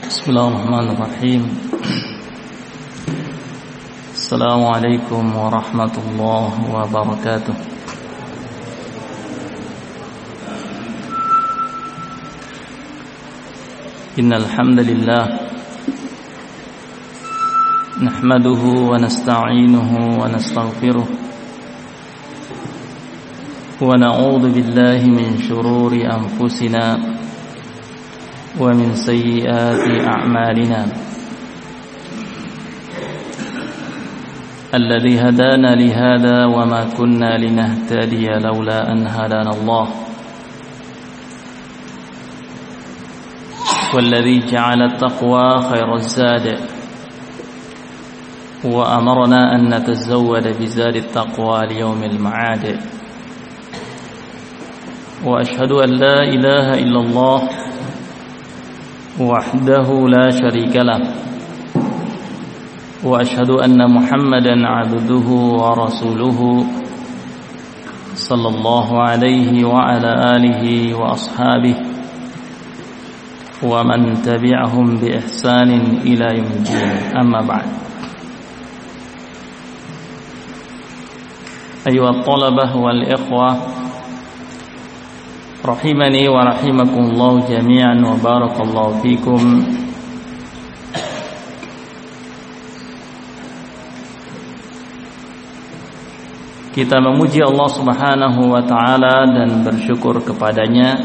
Bismillahirrahmanirrahim. Assalamualaikum warahmatullahi wabarakatuh. Innal hamdalillah nahmaduhu wa nasta'inuhu wa nastaghfiruh wa na'udzu billahi min shururi anfusina wa min sayyiati a'malina. Alladhi hadana li hadha wa ma kunna linahtadiya laula an hadana Allah. Walladhi ja'ala at-taqwa khayra az-zad wa amarna an natazawwada bi zadi at-taqwa li yawmil ma'ad. Wa ashhadu an la ilaha illallah وحده لا شريك له وأشهد أن محمدا عبده ورسوله صلى الله عليه وعلى آله وأصحابه ومن تبعهم بإحسان إلى يوم الدين. أما بعد، أيها الطلبة والإخوة rahimani wa rahimakumullah jami'an wa barakallahu fikum. Kita memuji Allah Subhanahu wa taala dan bersyukur kepadanya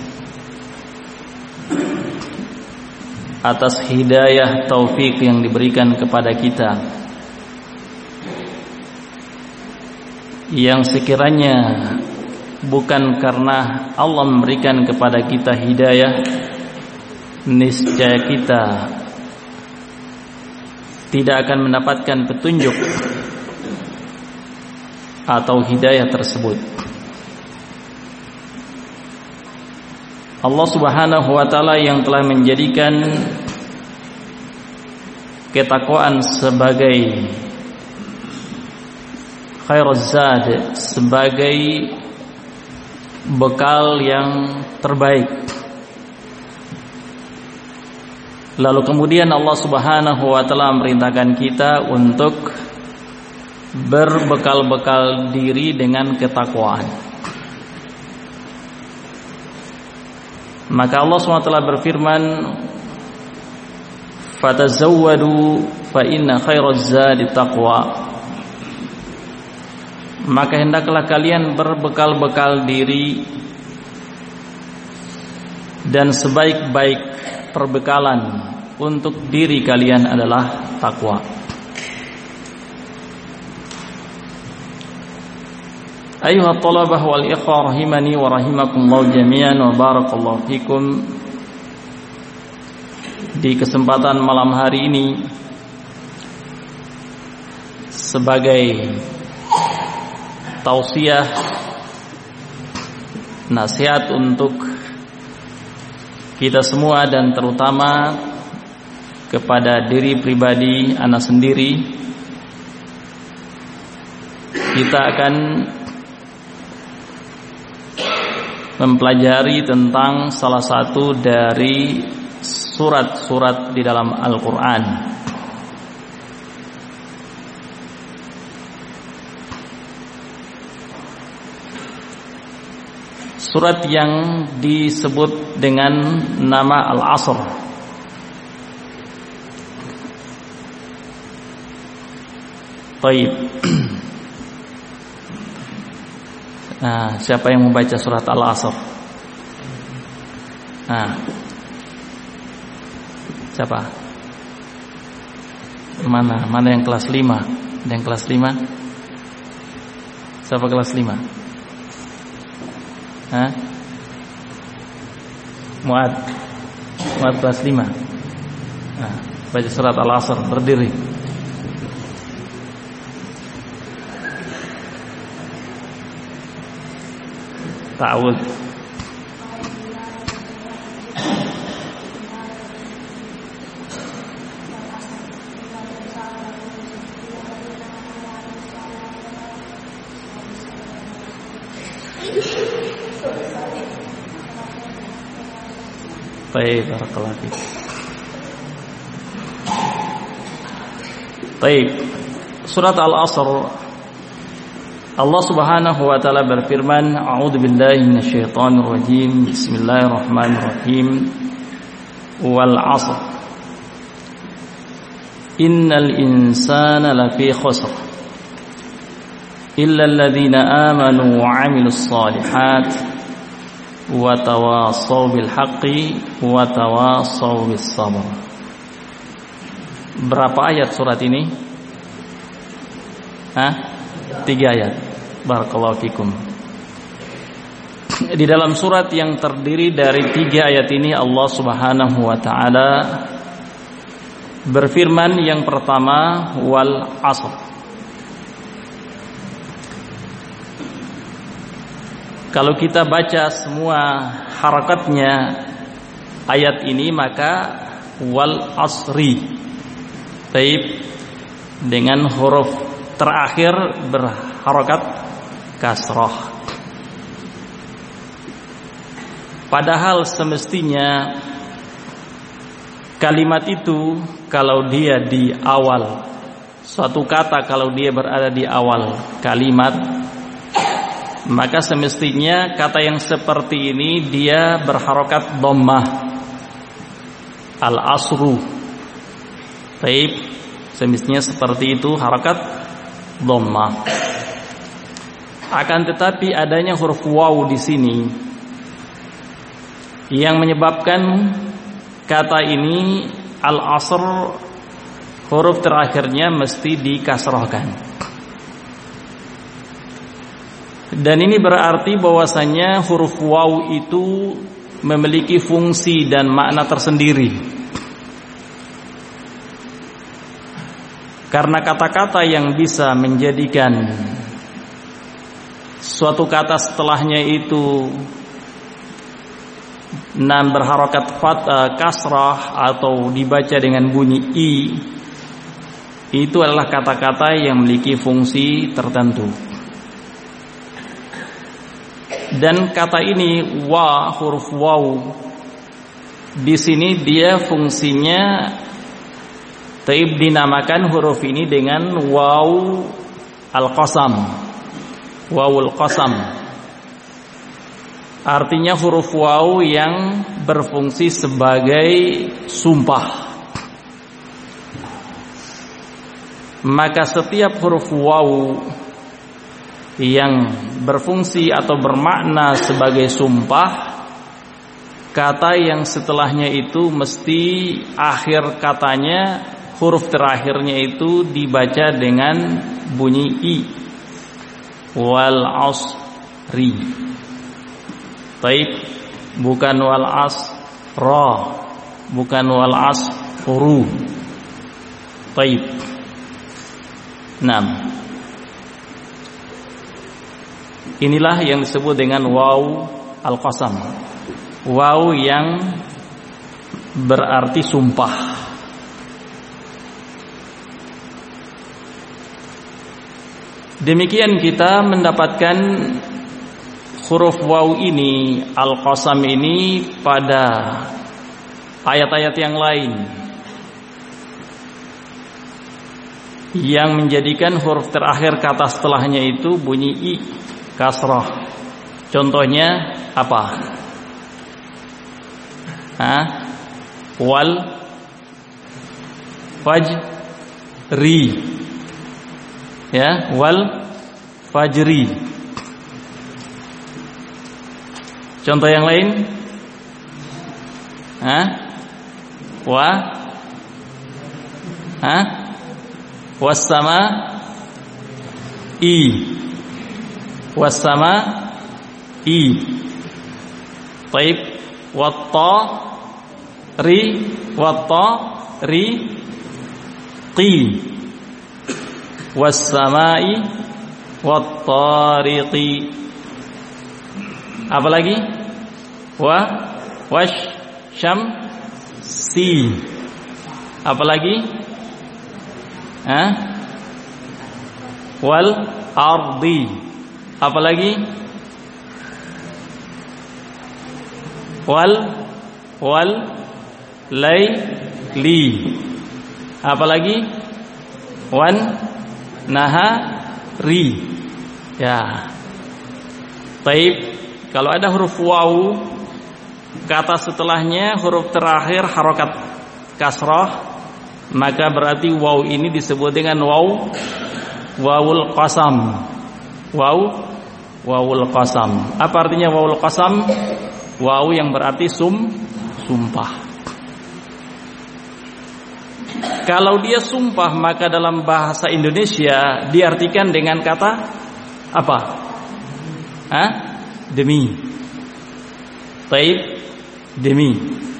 atas hidayah taufik yang diberikan kepada kita, yang sekiranya bukan karena Allah memberikan kepada kita hidayah, niscaya kita tidak akan mendapatkan petunjuk atau hidayah tersebut. Allah Subhanahu wa taala yang telah menjadikan ketakwaan sebagai khairuz zad, sebagai bekal yang terbaik. Lalu kemudian Allah Subhanahu wa taala memerintahkan kita untuk berbekal-bekal diri dengan ketakwaan. Maka Allah Subhanahu wa taala berfirman, "Fatazawwadu fa inna khairaz zadi taqwa." Maka hendaklah kalian berbekal-bekal diri, dan sebaik-baik perbekalan untuk diri kalian adalah takwa. Ayuhat talabah wal ikhwah rahimani wa rahimakumullah jami'an wa barakallahu fikum. Di kesempatan malam hari ini, sebagai tausiah, nasihat untuk kita semua dan terutama kepada diri pribadi ana sendiri, kita akan mempelajari tentang salah satu dari surat-surat di dalam Al-Quran. Surat yang disebut dengan nama Al-Asr. Baik. Nah, siapa yang membaca surat Al-Asr? Nah, siapa? Mana yang kelas 5? Yang kelas 5? Siapa kelas 5? Muad kelas 5. Nah, baca surat Al-Asr, berdiri. Ta'awud. Baik, barakallahu fiik. Baik, surat Al-Asr, Allah Subhanahu wa taala berfirman, a'udzubillahi minasyaitonir rajim, bismillahirrahmanirrahim, wal 'asr, innal insana lafi khusr, illa alladhina amanu wa 'amilus shalihat wa tawassaw bil haqqi wa tawassaw bis sabr. Berapa ayat surat ini? 3 ayat. Barakallahu fikum. Di dalam surat yang terdiri dari 3 ayat ini, Allah Subhanahu wa taala berfirman yang pertama, wal 'asr. Kalau kita baca semua harakatnya ayat ini, maka wal 'asri, taib, dengan huruf terakhir berharokat kasrah. Padahal semestinya kalimat itu kalau dia di awal, suatu kata kalau dia berada di awal kalimat, maka semestinya kata yang seperti ini dia berharokat dhammah, al-asru, taib, semestinya seperti itu, harakat dhammah. Akan tetapi adanya huruf waw di sini yang menyebabkan kata ini al-asr, huruf terakhirnya mesti dikasrahkan. Dan ini berarti bahwasanya huruf waw itu memiliki fungsi dan makna tersendiri. Karena kata-kata yang bisa menjadikan suatu kata setelahnya itu berharokat kasrah atau dibaca dengan bunyi i, itu adalah kata-kata yang memiliki fungsi tertentu. Dan kata ini wa, huruf waw, di sini dia fungsinya taib, dinamakan huruf ini dengan waw al-qasam, wawul qasam. Artinya huruf waw yang berfungsi sebagai sumpah. Maka setiap huruf waw yang berfungsi atau bermakna sebagai sumpah, kata yang setelahnya itu mesti akhir katanya, huruf terakhirnya itu dibaca dengan bunyi i, wal asri. Taib, bukan wal asra, bukan wal asru. Taib. 6. Inilah yang disebut dengan waw al-qasam, waw yang berarti sumpah. Demikian kita mendapatkan huruf waw ini, al-qasam ini, pada ayat-ayat yang lain yang menjadikan huruf terakhir kata setelahnya itu bunyi i, kasrah. Contohnya apa? Wal fajri, ya, wal fajri. Contoh yang lain, wassama i, wassama i. Taib, wattari, wattari qi, wassamai wattariqi. Apa lagi? Wash syamsi. Apa lagi? Wal ardi. Apa lagi? Wal laili. Apa lagi? wan nahari. Ya. Taib, kalau ada huruf waw, kata setelahnya huruf terakhir harokat kasrah, maka berarti waw ini disebut dengan wawul qasam. Wawul qasam. Apa artinya wawul qasam? Waw yang berarti sumpah. Kalau dia sumpah, maka dalam bahasa Indonesia diartikan dengan kata apa? Demi. Taib, demi.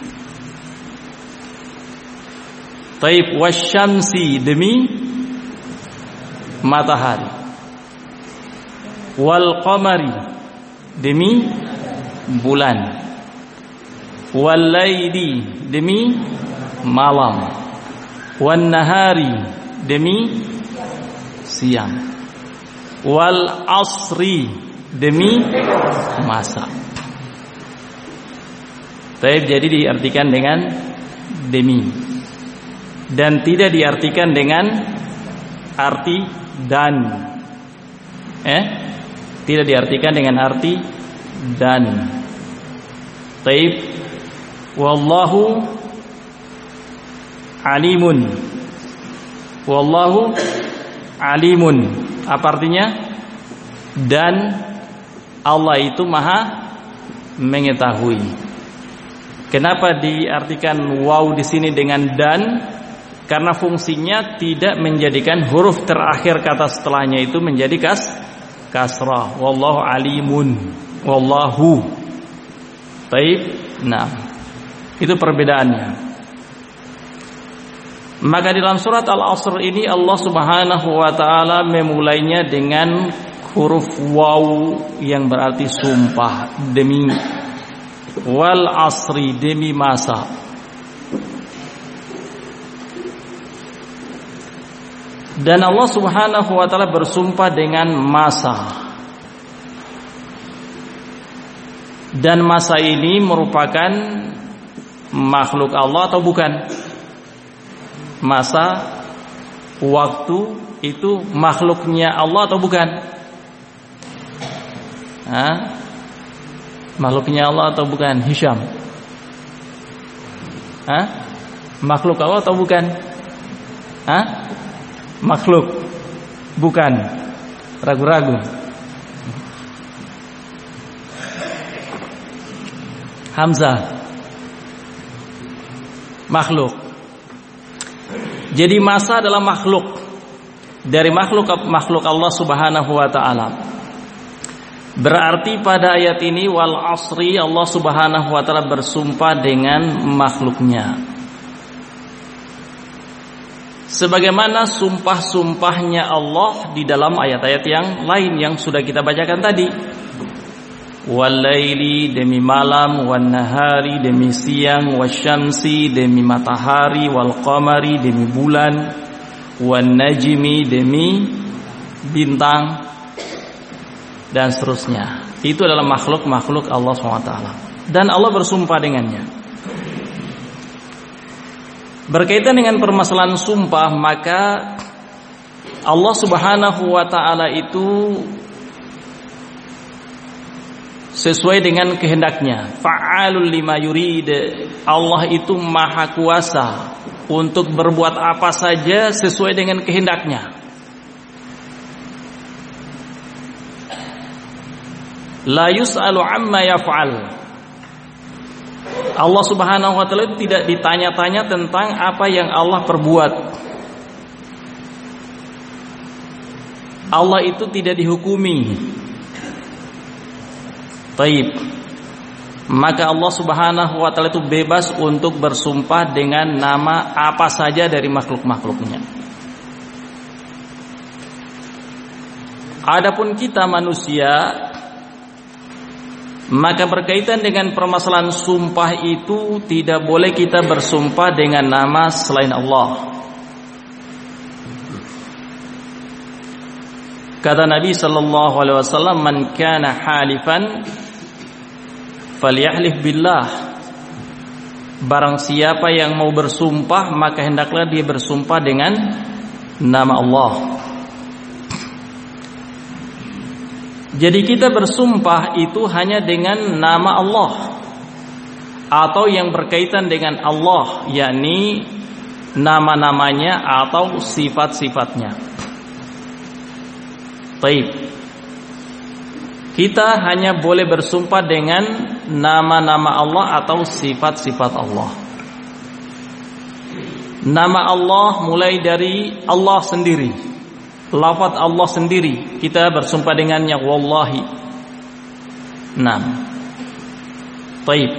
Taib wasyamsi, demi matahari. Wal qamari, demi bulan. Wal laili, demi malam. Wan nahari, demi siang. Wal asri, demi masa. Taib, jadi diartikan dengan demi dan tidak diartikan dengan arti dan. Tidak diartikan dengan arti dan. Taib, wallahu alimun. Wallahu alimun. Apa artinya? Dan Allah itu maha mengetahui. Kenapa diartikan waw di sini dengan dan? Karena fungsinya tidak menjadikan huruf terakhir kata setelahnya itu menjadi kasrah. Wallahu alimun. Wallahu. Baik. Nah, itu perbedaannya. Maka dalam surat Al-Asr ini Allah Subhanahu wa taala memulainya dengan huruf waw yang berarti sumpah, demi. Wal asri, demi masa. Dan Allah Subhanahu wa taala bersumpah dengan masa. Dan masa ini merupakan makhluk Allah atau bukan? Masa, waktu itu makhluknya Allah atau bukan? Makhluknya Allah atau bukan? Hisham. Makhluk Allah atau bukan? Makhluk. Bukan. Ragu-ragu. Hamzah. Makhluk. Jadi masa adalah makhluk. Dari makhluk Allah Subhanahu wa taala. Berarti pada ayat ini wal asri, Allah Subhanahu wa taala bersumpah dengan makhluknya. Sebagaimana sumpah-sumpahnya Allah di dalam ayat-ayat yang lain yang sudah kita bacakan tadi. Wal laili, demi malam, wan nahari, demi siang, wasyamsi, demi matahari, wal qamari, demi bulan, wan najmi, demi bintang, dan seterusnya. Itu adalah makhluk-makhluk Allah SWT. Dan Allah bersumpah dengannya. Berkaitan dengan permasalahan sumpah, maka Allah Subhanahu wa taala itu sesuai dengan kehendaknya. Fa'alul lima yurid. Allah itu maha kuasa untuk berbuat apa saja sesuai dengan kehendaknya. La yus'alu amma yaf'al. Allah Subhanahu wa taala tidak ditanya-tanya tentang apa yang Allah perbuat. Allah itu tidak dihukumi. Taib. Maka Allah Subhanahu wa taala itu bebas untuk bersumpah dengan nama apa saja dari makhluk-makhluknya. Adapun kita manusia, maka berkaitan dengan permasalahan sumpah itu tidak boleh kita bersumpah dengan nama selain Allah. Kata Nabi sallallahu alaihi wasallam, "Man kana halifan falyahlif billah." Barang siapa yang mau bersumpah, maka hendaklah dia bersumpah dengan nama Allah. Jadi kita bersumpah itu hanya dengan nama Allah atau yang berkaitan dengan Allah, yakni nama-namanya atau sifat-sifatnya. Baik. Kita hanya boleh bersumpah dengan nama-nama Allah atau sifat-sifat Allah. Nama Allah mulai dari Allah sendiri, lafaz Allah sendiri, kita bersumpah dengannya wallahi. Naam. Baik.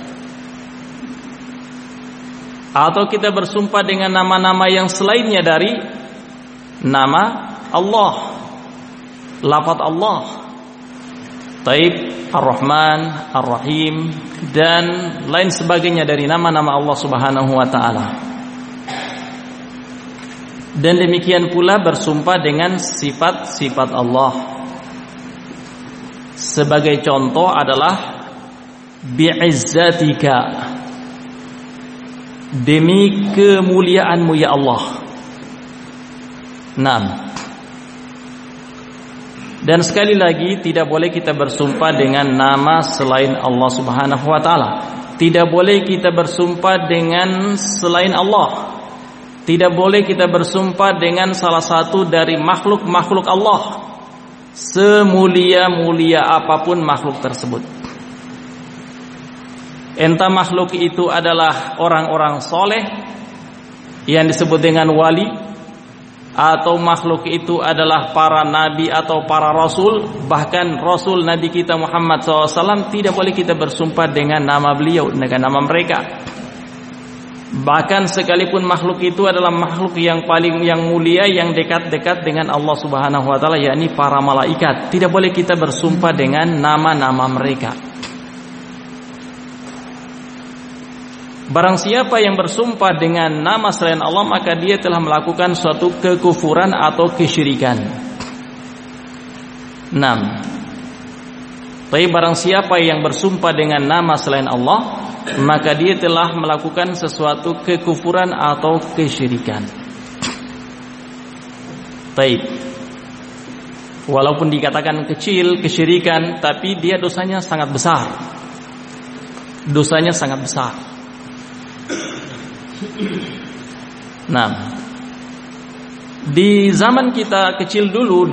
Atau kita bersumpah dengan nama-nama yang selainnya dari nama Allah, lafaz Allah. Taib, Ar-Rahman, Ar-Rahim, dan lain sebagainya dari nama-nama Allah Subhanahu wa ta'ala. Dan demikian pula bersumpah dengan sifat-sifat Allah. Sebagai contoh adalah bi'izzatika, demi kemuliaanmu ya Allah. Naam. Dan sekali lagi tidak boleh kita bersumpah dengan nama selain Allah Subhanahu wa ta'ala. Tidak boleh kita bersumpah dengan selain Allah. Tidak boleh kita bersumpah dengan salah satu dari makhluk-makhluk Allah, semulia-mulia apapun makhluk tersebut. Entah makhluk itu adalah orang-orang soleh yang disebut dengan wali, atau makhluk itu adalah para nabi atau para rasul. Bahkan rasul Nabi kita Muhammad SAW tidak boleh kita bersumpah dengan nama beliau, dengan nama mereka. Bahkan sekalipun makhluk itu adalah makhluk yang paling mulia, yang dekat-dekat dengan Allah Subhanahu wa ta'ala, yakni para malaikat, tidak boleh kita bersumpah dengan nama-nama mereka. Barang siapa yang bersumpah dengan nama selain Allah, maka dia telah melakukan suatu kekufuran atau kesyirikan. 6. Tapi barang siapa yang bersumpah dengan nama selain Allah, maka dia telah melakukan sesuatu kekufuran atau kesyirikan. Baik. Walaupun dikatakan kecil kesyirikan, tapi dia dosanya sangat besar. Dosanya sangat besar. Nah, di zaman kita kecil dulu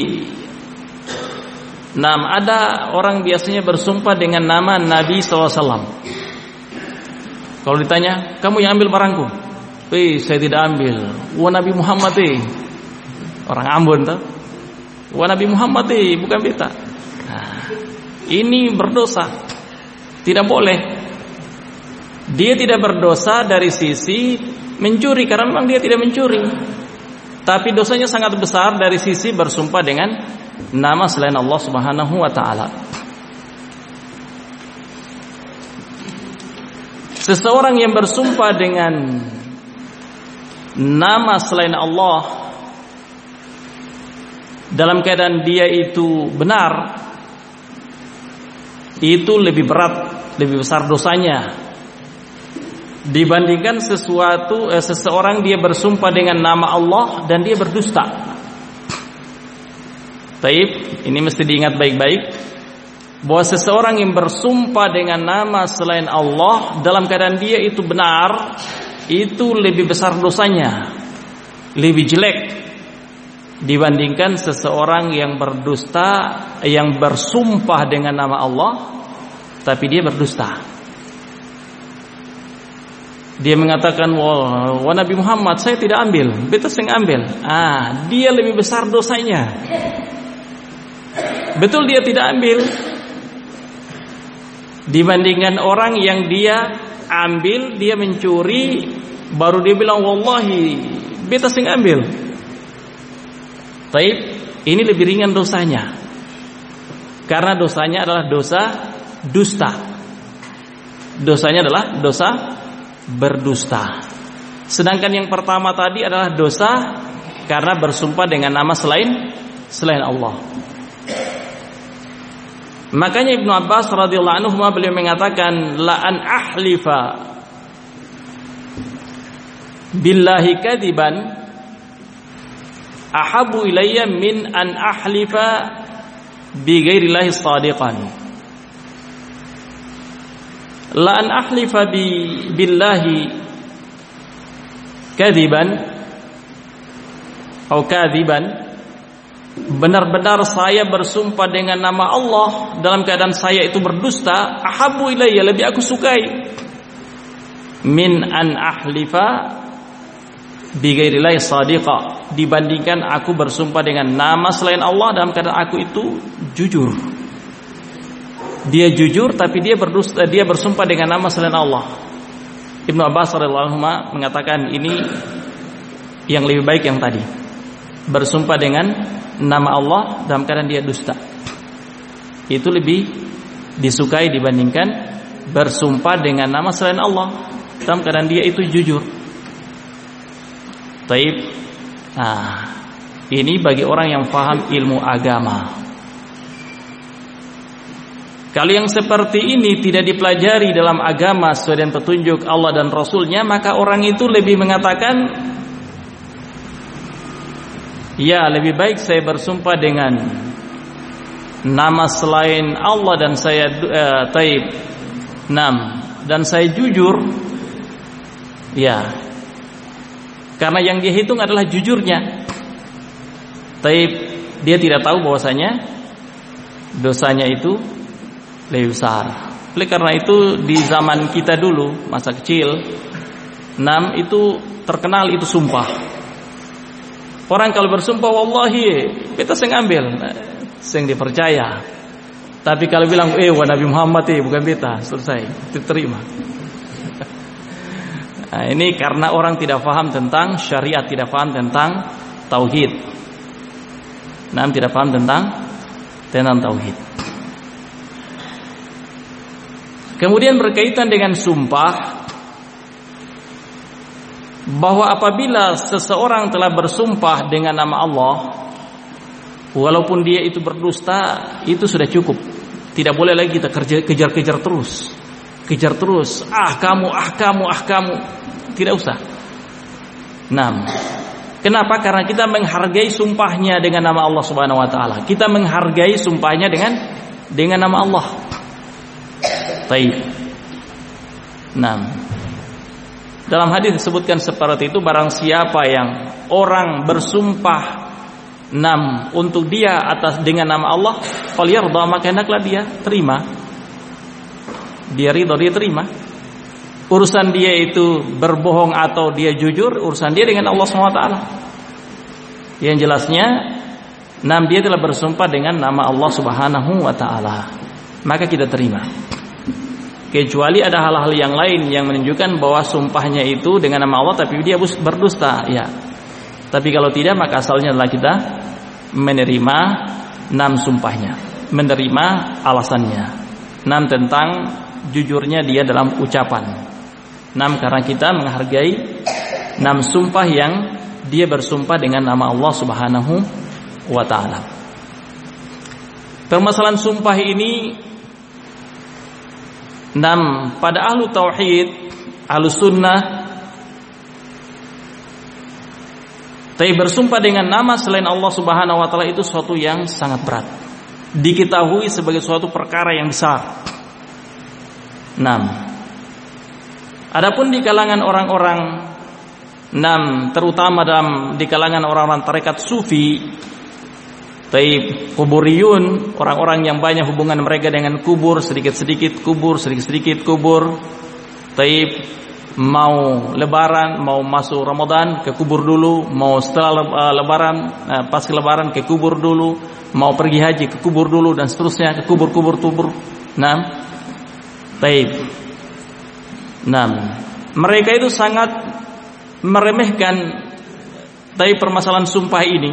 ada orang biasanya bersumpah dengan nama Nabi SAW. Kalau ditanya, kamu yang ambil barangku? Saya tidak ambil. Wah Nabi Muhammad orang Ambon tuh. Wah Nabi Muhammad bukan beta. Nah, ini berdosa. Tidak boleh. Dia tidak berdosa dari sisi mencuri, karena memang dia tidak mencuri. Tapi dosanya sangat besar dari sisi bersumpah dengan nama selain Allah Subhanahu wa ta'ala. Seseorang yang bersumpah dengan nama selain Allah dalam keadaan dia itu benar, itu lebih berat, lebih besar dosanya dibandingkan seseorang dia bersumpah dengan nama Allah dan dia berdusta. Taib, ini mesti diingat baik-baik bahwa seseorang yang bersumpah dengan nama selain Allah dalam keadaan dia itu benar, itu lebih besar dosanya, lebih jelek dibandingkan seseorang yang berdusta, yang bersumpah dengan nama Allah tapi dia berdusta. Dia mengatakan, wah Nabi Muhammad saya tidak ambil, beta sing ambil. Dia lebih besar dosanya. Betul dia tidak ambil dibandingkan orang yang dia ambil, dia mencuri, baru dia bilang wallahi beta sing ambil. Taib, ini lebih ringan dosanya, karena dosanya adalah dosa dusta. Dosanya adalah dosa berdusta. Sedangkan yang pertama tadi adalah dosa karena bersumpah dengan nama selain Allah. Makanya Ibnu Abbas radhiyallahu anhu beliau mengatakan, la an ahlifa billahi kadiban ahabbu ilayya min an ahlifa bi ghairillahi shadiqan. La an ahlifa billahi kadiban atau kadiban, benar-benar saya bersumpah dengan nama Allah dalam keadaan saya itu berdusta, ahabbu ilayya, lebih aku sukai, min an ahlifa bi ghairillahi shadiqa, dibandingkan aku bersumpah dengan nama selain Allah dalam keadaan aku itu jujur. Dia jujur tapi dia berdusta, dia bersumpah dengan nama selain Allah. Ibnu Abbas radhiyallahu anhu mengatakan ini yang lebih baik yang tadi, bersumpah dengan nama Allah dalam keadaan dia dusta. Itu lebih disukai dibandingkan bersumpah dengan nama selain Allah dalam keadaan dia itu jujur. Taib. Nah, ini bagi orang yang paham ilmu agama. Kalau yang seperti ini tidak dipelajari dalam agama sesuai dengan petunjuk Allah dan Rasulnya, maka orang itu lebih mengatakan, ya, lebih baik saya bersumpah dengan nama selain Allah dan saya taib, dan saya jujur, ya, karena yang dia hitung adalah jujurnya. Taib, dia tidak tahu bahwasanya dosanya itu lebih besar. Oleh karena itu di zaman kita dulu masa kecil, itu terkenal itu sumpah. Orang kalau bersumpah wallahi, beta sing ambil, sing dipercaya. Tapi kalau bilang wa Nabi Muhammad bukan beta, selesai, diterima. Nah, ini karena orang tidak paham tentang syariat, tidak paham tentang tauhid. Tidak paham tentang tauhid. Kemudian berkaitan dengan sumpah, bahwa apabila seseorang telah bersumpah dengan nama Allah, walaupun dia itu berdusta, itu sudah cukup. Tidak boleh lagi kita kejar-kejar terus. Kejar terus, kamu. Tidak usah. Kenapa? Karena kita menghargai sumpahnya dengan nama Allah Subhanahu wa taala. Kita menghargai sumpahnya dengan nama Allah. Baik. Dalam hadis disebutkan seperti itu, barang siapa yang orang bersumpah untuk dia atas dengan nama Allah, falyardha, maka hendaklah dia terima. Dia ridha, dia terima. Urusan dia itu berbohong atau dia jujur, urusan dia dengan Allah SWT. Yang jelasnya, dia telah bersumpah dengan nama Allah Subhanahu wa taala, maka kita terima. Kecuali ada hal-hal yang lain yang menunjukkan bahwa sumpahnya itu dengan nama Allah tapi dia berdusta, ya. Tapi kalau tidak, maka asalnya adalah kita menerima sumpahnya, menerima alasannya, tentang jujurnya dia dalam ucapan. Karena kita menghargai sumpah yang dia bersumpah dengan nama Allah Subhanahu wa taala. Permasalahan sumpah ini, pada ahlu tauhid, ahlu sunnah, tapi bersumpah dengan nama selain Allah Subhanahu wa taala itu suatu yang sangat berat, diketahui sebagai suatu perkara yang besar. Adapun di kalangan orang-orang, terutama di kalangan orang-orang tarekat sufi, taib kuburiyun, orang-orang yang banyak hubungan mereka dengan kubur, sedikit-sedikit kubur, taib mau lebaran, mau masuk Ramadan ke kubur dulu, mau setelah lebaran, pas lebaran ke kubur dulu, mau pergi haji ke kubur dulu, dan seterusnya ke kubur. Taib. Mereka itu sangat meremehkan permasalahan sumpah ini.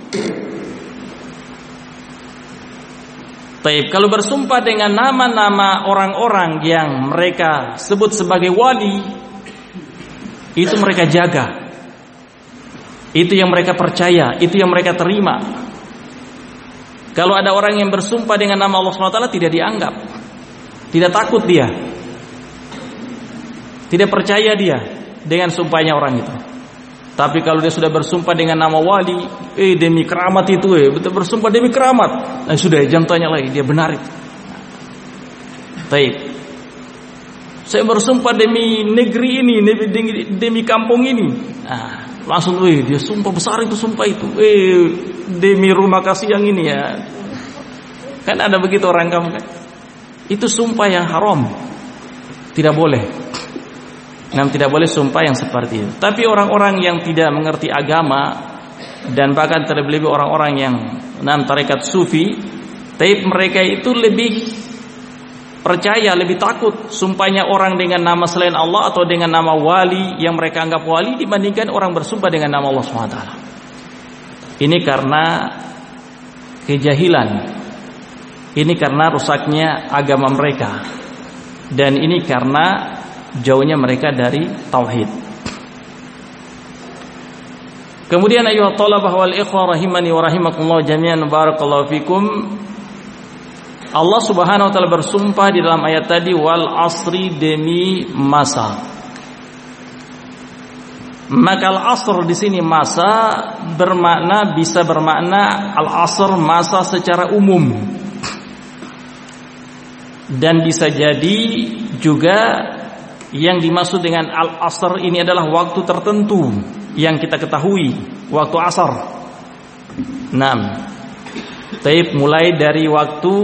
Taib, kalau bersumpah dengan nama-nama orang-orang yang mereka sebut sebagai wali, itu mereka jaga, itu yang mereka percaya, itu yang mereka terima. Kalau ada orang yang bersumpah dengan nama Allah SWT, tidak dianggap, tidak takut dia, tidak percaya dia dengan sumpahnya orang itu. Tapi kalau dia sudah bersumpah dengan nama wali, demi keramat itu, betul bersumpah demi keramat. Nah, sudah jangan tanya lagi, dia benar itu. Baik. Saya bersumpah demi negeri ini, demi kampung ini. Nah, langsung dia sumpah besar itu, sumpah itu. Demi rumah kasih yang ini ya. Kan ada begitu orang kamu kan. Itu sumpah yang haram. Tidak boleh. Tidak boleh sumpah yang seperti itu. Tapi orang-orang yang tidak mengerti agama dan bahkan terlebih orang-orang yang tarekat sufi, tapi mereka itu lebih percaya, lebih takut sumpahnya orang dengan nama selain Allah atau dengan nama wali yang mereka anggap wali dibandingkan orang bersumpah dengan nama Allah SWT. Ini karena kejahilan. Ini karena rusaknya agama mereka. Dan ini karena jauhnya mereka dari tauhid. Kemudian ayuhat talabah wal ikhwah rahimani wa rahimakumullah jami'an barakallahu fikum. Allah Subhanahu wa taala bersumpah di dalam ayat tadi wal asri demi masa. Maka al-asr di sini masa bisa bermakna al-asr masa secara umum. Dan bisa jadi juga yang dimaksud dengan al-asr ini adalah waktu tertentu yang kita ketahui, waktu asar. Taib mulai dari waktu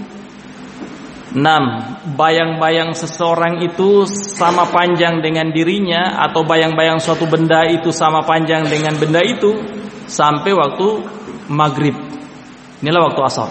bayang-bayang seseorang itu sama panjang dengan dirinya, atau bayang-bayang suatu benda itu sama panjang dengan benda itu, sampai waktu maghrib. Inilah waktu asar.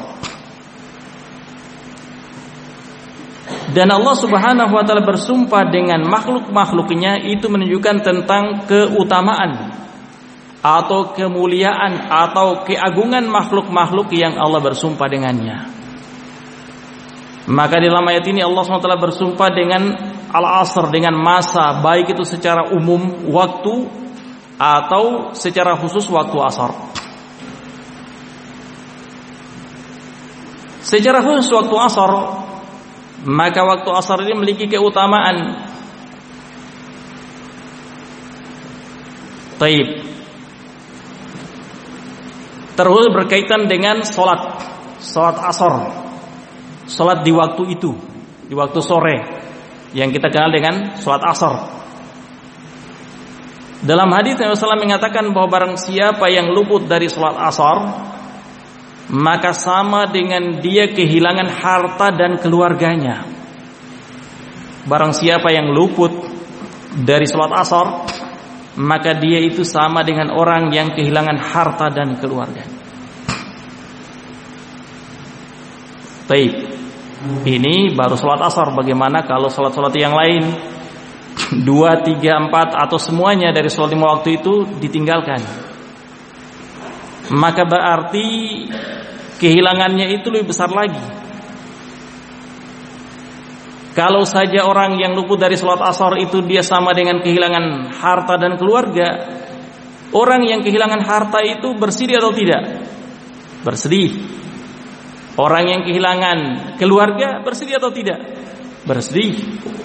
Dan Allah Subhanahu wa taala bersumpah dengan makhluk-makhluknya, itu menunjukkan tentang keutamaan atau kemuliaan atau keagungan makhluk-makhluk yang Allah bersumpah dengannya. Maka di dalam ayat ini Allah SWT bersumpah dengan al-asr, dengan masa, baik itu secara umum waktu atau secara khusus waktu asar. Secara khusus waktu asar, maka waktu asar ini memiliki keutamaan. Taib. Terus berkaitan dengan salat asar. Salat di waktu itu, di waktu sore, yang kita kenal dengan salat asar. Dalam hadis Nabi SAW mengatakan bahwa barang siapa yang luput dari salat asar, maka sama dengan dia kehilangan harta dan keluarganya. Barang siapa yang luput dari salat asar, maka dia itu sama dengan orang yang kehilangan harta dan keluarganya. Baik. Ini baru salat asar. Bagaimana kalau salat-salat yang lain 2, 3, 4 atau semuanya dari salat 5 waktu itu ditinggalkan? Maka berarti kehilangannya itu lebih besar lagi. Kalau saja orang yang luput dari salat asar itu dia sama dengan kehilangan harta dan keluarga, orang yang kehilangan harta itu bersedih atau tidak? Bersedih. Orang yang kehilangan keluarga bersedih atau tidak? Bersedih.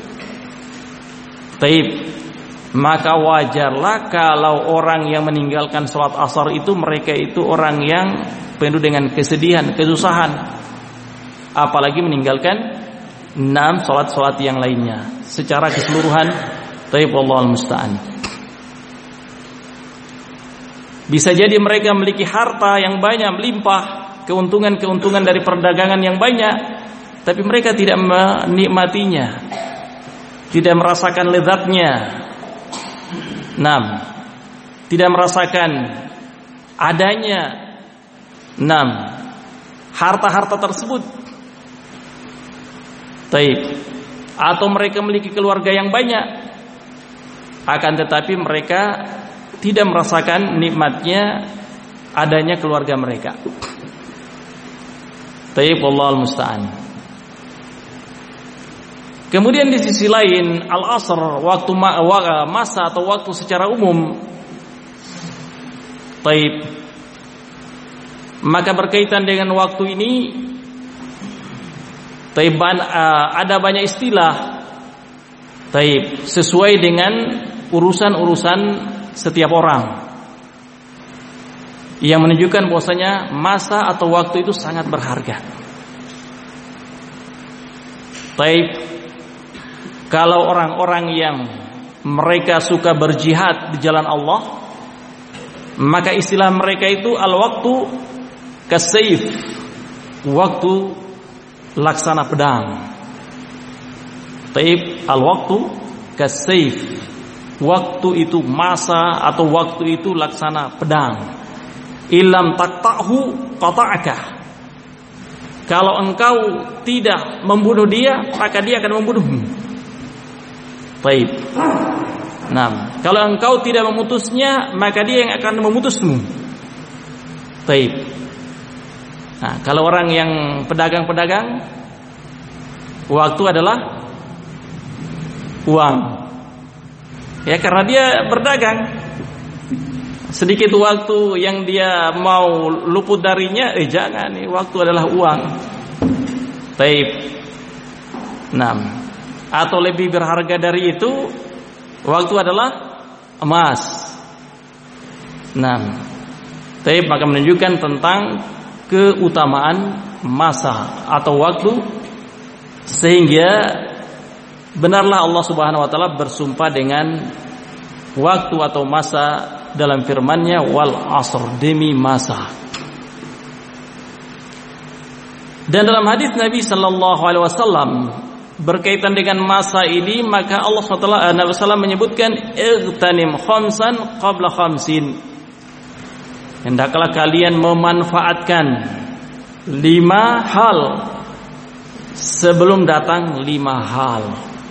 Taib. Maka wajarlah kalau orang yang meninggalkan salat asar itu, mereka itu orang yang penuh dengan kesedihan, kesusahan. Apalagi meninggalkan 6 salat-salat yang lainnya secara keseluruhan. Taib, Allahul musta'an. Bisa jadi mereka memiliki harta yang banyak, melimpah, keuntungan-keuntungan dari perdagangan yang banyak, tapi mereka tidak menikmatinya, tidak merasakan lezatnya. Tidak merasakan adanya harta-harta tersebut. Taib. Atau mereka memiliki keluarga yang banyak, akan tetapi mereka tidak merasakan nikmatnya adanya keluarga mereka. Taib, Allahul musta'an. Kemudian di sisi lain, al-asr, waktu masa atau waktu secara umum. Taib. Maka berkaitan dengan waktu ini, taib, ada banyak istilah. Taib, sesuai dengan urusan-urusan setiap orang, yang menunjukkan bahwasanya masa atau waktu itu sangat berharga. Baik, kalau orang-orang yang mereka suka berjihad di jalan Allah, maka istilah mereka itu al-waktu kasayf, waktu laksana pedang. Taib, al-waktu kasayf, waktu itu masa atau waktu itu laksana pedang. Ilam taqta'hu qata'aka. Kalau engkau tidak membunuh dia, maka dia akan membunuhmu. Baik. Nah, kalau engkau tidak memutusnya, maka dia yang akan memutusmu. Baik. Nah, kalau orang yang pedagang-pedagang, waktu adalah uang. Ya, karena dia berdagang. Sedikit waktu yang dia mau luput darinya, jangan, waktu adalah uang. Baik. Nah, atau lebih berharga dari itu, waktu adalah emas. Nah, baik, maka menunjukkan tentang keutamaan masa atau waktu, sehingga benarlah Allah Subhanahu wa taala bersumpah dengan waktu atau masa dalam firman-Nya, wal asr, demi masa. Dan dalam hadis Nabi sallallahu alaihi wasallam berkaitan dengan masa ini, maka Allah SWT menyebutkan igtanim khamsan qabla khamsin. Hendaklah kalian memanfaatkan 5 hal sebelum datang 5 hal.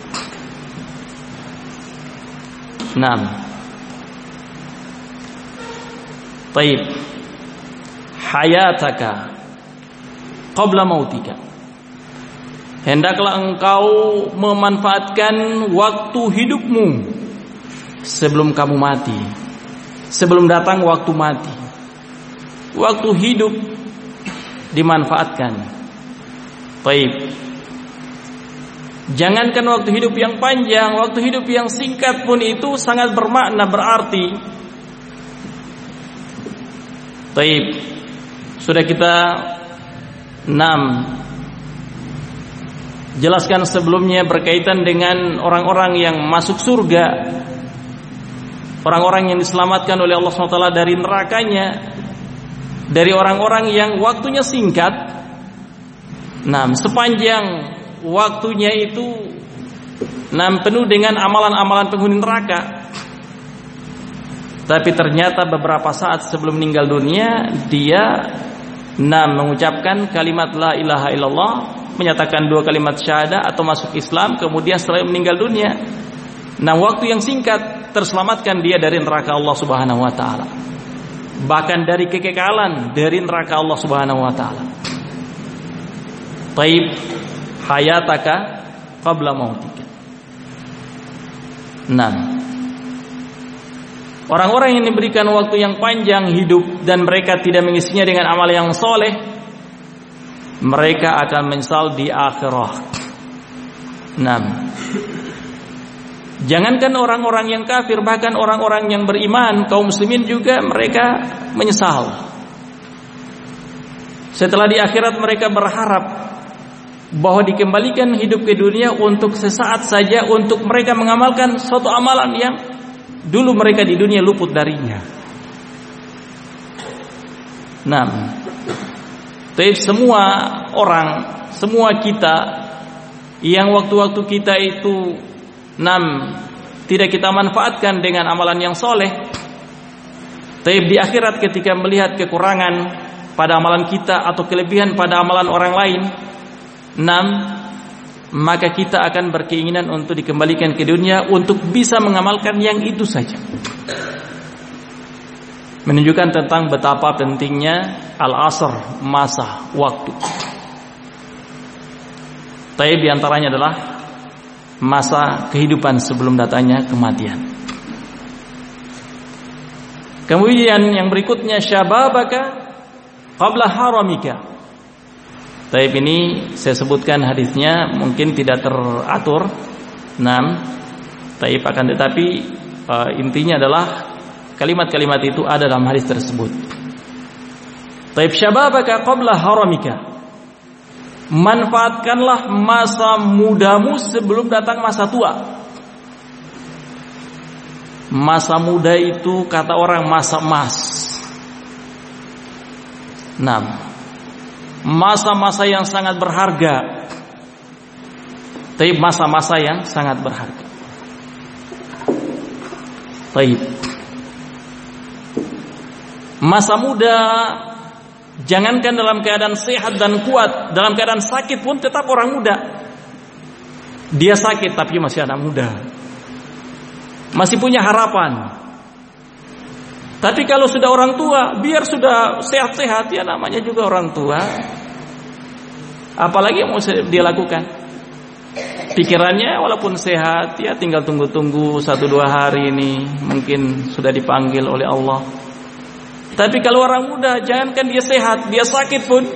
6. Taib, hayataka qabla mautika. Hendaklah engkau memanfaatkan waktu hidupmu sebelum kamu mati, sebelum datang waktu mati. Waktu hidup dimanfaatkan. Taib. Jangankan waktu hidup yang panjang, waktu hidup yang singkat pun itu sangat bermakna, berarti. Taib. Sudah kita 6 jelaskan sebelumnya berkaitan dengan orang-orang yang masuk surga, orang-orang yang diselamatkan oleh Allah SWT dari nerakanya, dari orang-orang yang waktunya singkat. Sepanjang waktunya itu penuh dengan amalan-amalan penghuni neraka. Tapi ternyata beberapa saat sebelum meninggal dunia, dia mengucapkan kalimat la ilaha illallah, menyatakan 2 kalimat syahadah atau masuk Islam, kemudian setelah meninggal dunia, waktu yang singkat terselamatkan dia dari neraka Allah Subhanahu wa taala. Bahkan dari kekekalan dari neraka Allah Subhanahu wa taala. Taib, hayataka qabla mautika. Orang-orang yang diberikan waktu yang panjang hidup dan mereka tidak mengisinya dengan amal yang soleh, mereka akan menyesal di akhirah. Jangankan orang-orang yang kafir, bahkan orang-orang yang beriman, kaum muslimin juga mereka menyesal. Setelah di akhirat mereka berharap bahwa dikembalikan hidup ke dunia untuk sesaat saja, untuk mereka mengamalkan suatu amalan yang dulu mereka di dunia luput darinya. Tapi semua orang, semua kita yang waktu-waktu kita itu tidak kita manfaatkan dengan amalan yang soleh, tapi di akhirat ketika melihat kekurangan pada amalan kita atau kelebihan pada amalan orang lain, maka kita akan berkeinginan untuk dikembalikan ke dunia untuk bisa mengamalkan yang itu saja. Menunjukkan tentang betapa pentingnya al-asr, masa, waktu. Tapi diantaranya adalah masa kehidupan sebelum datangnya kematian. Kemudian yang berikutnya, syababaka qabla haramika. Taib, ini saya sebutkan hadisnya mungkin tidak teratur. Taib, akan tetapi intinya adalah kalimat-kalimat itu ada dalam hadis tersebut. Taib syababaka qabla haramika. Manfaatkanlah masa mudamu sebelum datang masa tua. Masa muda itu kata orang masa emas. Nah, masa-masa yang sangat berharga. Taib masa-masa yang sangat berharga. Taib. Masa muda, jangankan dalam keadaan sehat dan kuat, dalam keadaan sakit pun tetap orang muda. Dia sakit tapi masih anak muda, masih punya harapan. Tapi kalau sudah orang tua, biar sudah sehat-sehat, ya namanya juga orang tua. Apalagi yang mau dia lakukan? Pikirannya walaupun sehat, ya tinggal tunggu-tunggu 1-2 hari ini, mungkin sudah dipanggil oleh Allah. Tapi kalau orang muda, jangankan dia sehat, dia sakit pun,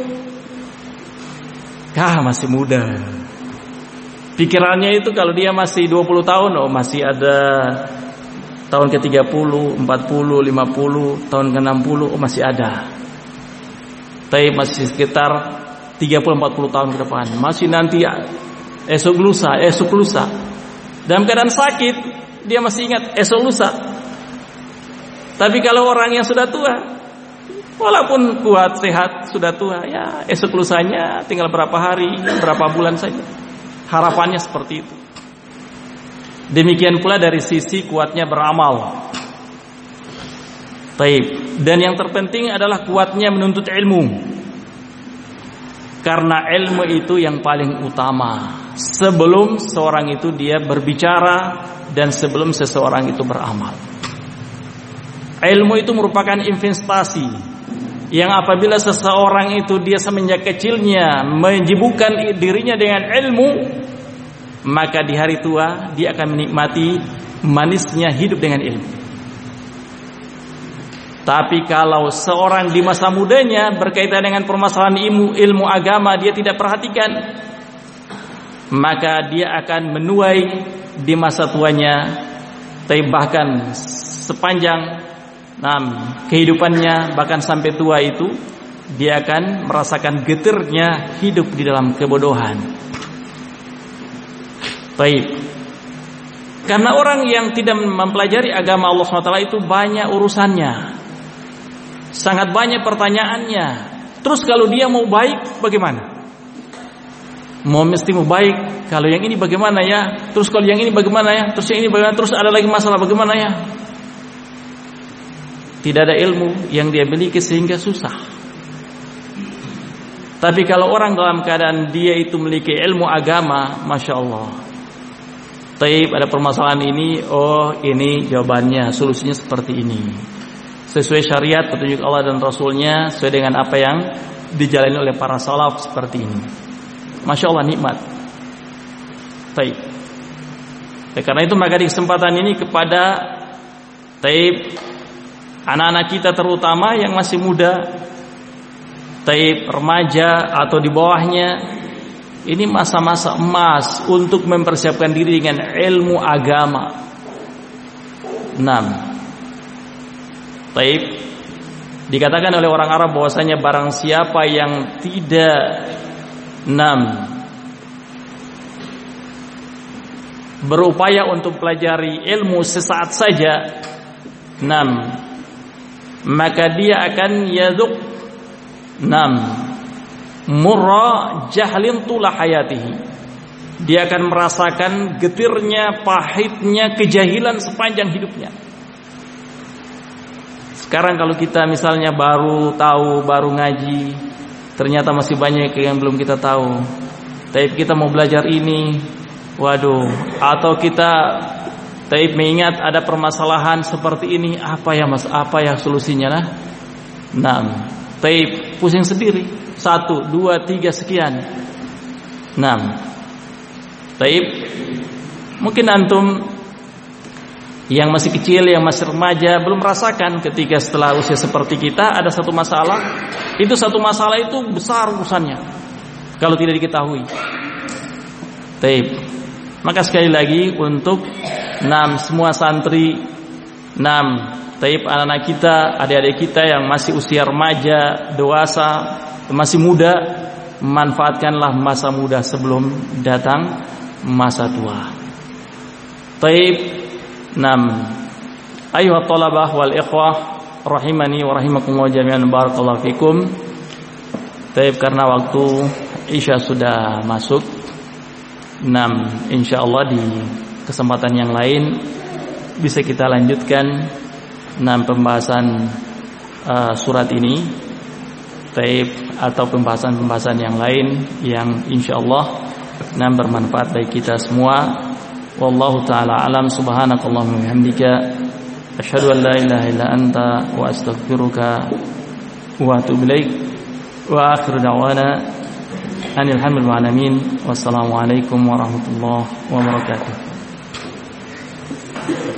masih muda. Pikirannya itu kalau dia masih 20 tahun, masih ada tahun ke-30, 40, 50, tahun ke-60, masih ada. Tapi masih sekitar 30-40 tahun ke depan, masih nanti esok lusa. Dalam keadaan sakit, dia masih ingat esok lusa. Tapi kalau orang yang sudah tua, walaupun kuat, sehat, sudah tua, ya esok lusanya tinggal berapa hari, berapa bulan saja. Harapannya seperti itu. Demikian pula dari sisi kuatnya beramal. Taib. Dan yang terpenting adalah kuatnya menuntut ilmu. Karena ilmu itu yang paling utama sebelum seorang itu dia berbicara dan sebelum seseorang itu beramal. Ilmu itu merupakan investasi yang apabila seseorang itu dia semenjak kecilnya menyibukkan dirinya dengan ilmu, maka di hari tua dia akan menikmati manisnya hidup dengan ilmu. Tapi kalau seorang di masa mudanya berkaitan dengan permasalahan ilmu agama dia tidak perhatikan, maka dia akan menuai di masa tuanya, tapi bahkan sepanjang kehidupannya, bahkan sampai tua itu dia akan merasakan getirnya hidup di dalam kebodohan. Baik. Karena orang yang tidak mempelajari agama Allah SWT itu banyak urusannya, sangat banyak pertanyaannya. Terus kalau dia mau baik bagaimana? Mau baik, kalau yang ini bagaimana ya? Terus kalau yang ini bagaimana ya? Terus yang ini bagaimana? Terus ada lagi masalah bagaimana ya? Tidak ada ilmu yang dia miliki sehingga susah. Tapi kalau orang dalam keadaan dia itu memiliki ilmu agama, Masya Allah, taib, ada permasalahan ini, ini jawabannya, solusinya seperti ini, sesuai syariat, petunjuk Allah dan Rasulnya, sesuai dengan apa yang dijalani oleh para salaf seperti ini. Masya Allah, nikmat. Taib. Karena itu maka di kesempatan ini kepada taib, anak-anak kita terutama yang masih muda, taib, remaja atau di bawahnya, ini masa-masa emas untuk mempersiapkan diri dengan ilmu agama. 6. Taib, dikatakan oleh orang Arab bahwasanya barang siapa yang tidak berupaya untuk pelajari ilmu sesaat saja, maka dia akan yaduk murra jahlin tula hayatihi. Dia akan merasakan getirnya, pahitnya kejahilan sepanjang hidupnya. Sekarang kalau kita misalnya baru tahu, baru ngaji, ternyata masih banyak yang belum kita tahu. Tapi kita mau belajar ini, waduh, atau kita mengingat ada permasalahan seperti ini, apa ya Mas, apa ya solusinya lah? Pusing sendiri, 1, 2, 3 sekian. Mungkin antum yang masih kecil, yang masih remaja belum merasakan ketika setelah usia seperti kita ada satu masalah, itu satu masalah itu besar urusannya kalau tidak diketahui. Maka sekali lagi untuk semua santri, Taib anak-anak kita, adik-adik kita yang masih usia remaja, dewasa, masih muda, manfaatkanlah masa muda sebelum datang masa tua. Taib 6. Ayuhat talabah wal ikhwah rahimani wa rahimakumullah jami'an, barakallahu fikum. Taib karena waktu Isya sudah masuk. 6. Insyaallah di kesempatan yang lain bisa kita lanjutkan pembahasan surat ini, taib atau pembahasan yang lain yang insyaallah bermanfaat bagi kita semua. Wallahu taala alam. Subhanakallahumma wa bihamdika asyhadu an la ilaha illa anta wa astaghfiruka wa atubu ilaik. Wa akhiru da'wana anil hamdulil alamin. Wassalamu alaikum warahmatullahi wabarakatuh.